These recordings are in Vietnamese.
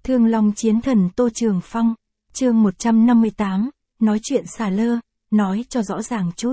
Thương Long Chiến Thần Tô Trường Phong, chương 158, nói chuyện xả lơ, nói cho rõ ràng chút.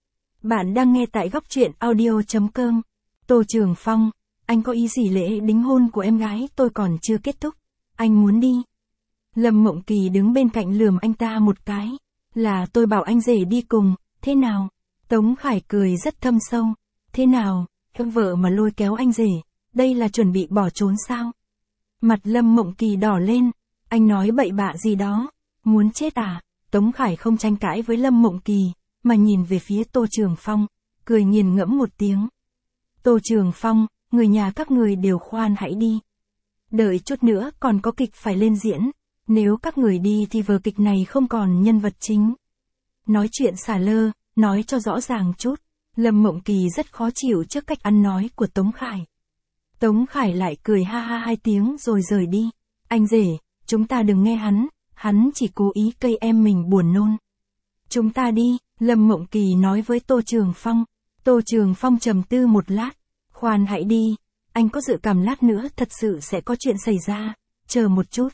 Bạn đang nghe tại góc truyện audio.com. Tô Trường Phong, anh có ý gì lễ đính hôn của em gái tôi còn chưa kết thúc, anh muốn đi. Lâm Mộng Kỳ đứng bên cạnh lườm anh ta một cái, là tôi bảo anh rể đi cùng, thế nào? Tống Khải cười rất thâm sâu, thế nào, em vợ mà lôi kéo anh rể, đây là chuẩn bị bỏ trốn sao? Mặt Lâm Mộng Kỳ đỏ lên, anh nói bậy bạ gì đó, muốn chết à? Tống Khải không tranh cãi với Lâm Mộng Kỳ, mà nhìn về phía Tô Trường Phong, cười nghiền ngẫm một tiếng. Tô Trường Phong, người nhà các người đều khoan hãy đi. Đợi chút nữa còn có kịch phải lên diễn, nếu các người đi thì vở kịch này không còn nhân vật chính. Nói chuyện xả lơ, nói cho rõ ràng chút. Lâm Mộng Kỳ rất khó chịu trước cách ăn nói của Tống Khải. Tống Khải lại cười ha ha hai tiếng rồi rời đi. Anh rể, chúng ta đừng nghe hắn chỉ cố ý cây em mình buồn nôn. Chúng ta đi, Lâm Mộng Kỳ nói với Tô Trường Phong. Tô Trường Phong trầm tư một lát. Khoan hãy đi, anh có dự cảm lát nữa thật sự sẽ có chuyện xảy ra, chờ một chút.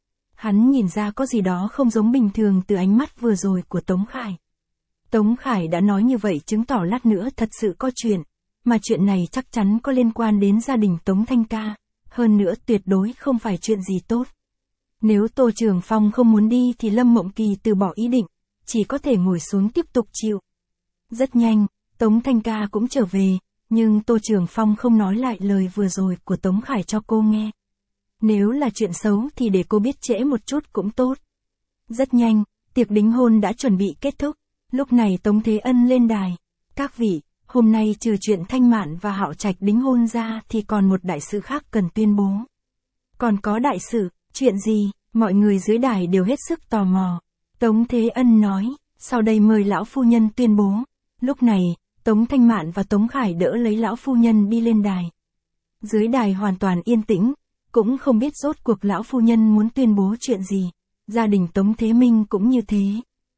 Hắn nhìn ra có gì đó không giống bình thường từ ánh mắt vừa rồi của Tống Khải. Tống Khải đã nói như vậy chứng tỏ lát nữa thật sự có chuyện, mà chuyện này chắc chắn có liên quan đến gia đình Tống Thanh Ca, hơn nữa tuyệt đối không phải chuyện gì tốt. Nếu Tô Trường Phong không muốn đi thì Lâm Mộng Kỳ từ bỏ ý định, chỉ có thể ngồi xuống tiếp tục chịu. Rất nhanh, Tống Thanh Ca cũng trở về, nhưng Tô Trường Phong không nói lại lời vừa rồi của Tống Khải cho cô nghe. Nếu là chuyện xấu thì để cô biết trễ một chút cũng tốt. Rất nhanh, tiệc đính hôn đã chuẩn bị kết thúc, lúc này Tống Thế Ân lên đài. Các vị, hôm nay trừ chuyện Thanh Mạn và Hạo Trạch đính hôn ra thì còn một đại sự khác cần tuyên bố. Còn có đại sự, chuyện gì? Mọi người dưới đài đều hết sức tò mò. Tống Thế Ân nói, sau đây mời lão phu nhân tuyên bố. Lúc này, Tống Thanh Mạn và Tống Khải đỡ lấy lão phu nhân đi lên đài. Dưới đài hoàn toàn yên tĩnh, cũng không biết rốt cuộc lão phu nhân muốn tuyên bố chuyện gì. Gia đình Tống Thế Minh cũng như thế.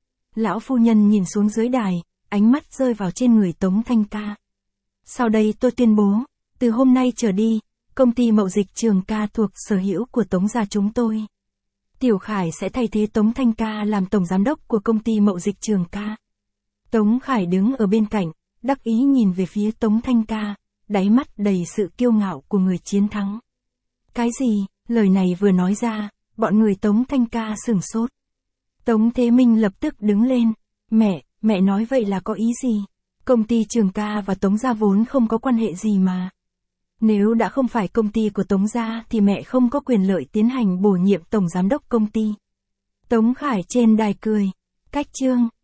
Lão phu nhân nhìn xuống dưới đài, ánh mắt rơi vào trên người Tống Thanh Ca. Sau đây tôi tuyên bố, từ hôm nay trở đi, công ty mậu dịch Trường Ca thuộc sở hữu của Tống gia chúng tôi. Tiểu Khải sẽ thay thế Tống Thanh Ca làm tổng giám đốc của công ty mậu dịch Trường Ca. Tống Khải đứng ở bên cạnh, đắc ý nhìn về phía Tống Thanh Ca, đáy mắt đầy sự kiêu ngạo của người chiến thắng. Cái gì? Lời này vừa nói ra, bọn người Tống Thanh Ca sửng sốt. Tống Thế Minh lập tức đứng lên. Mẹ nói vậy là có ý gì? Công ty Trường Ca và Tống gia vốn không có quan hệ gì mà. Nếu đã không phải công ty của Tống gia thì mẹ không có quyền lợi tiến hành bổ nhiệm tổng giám đốc công ty. Tống Khải trên đài cười. Cách chương.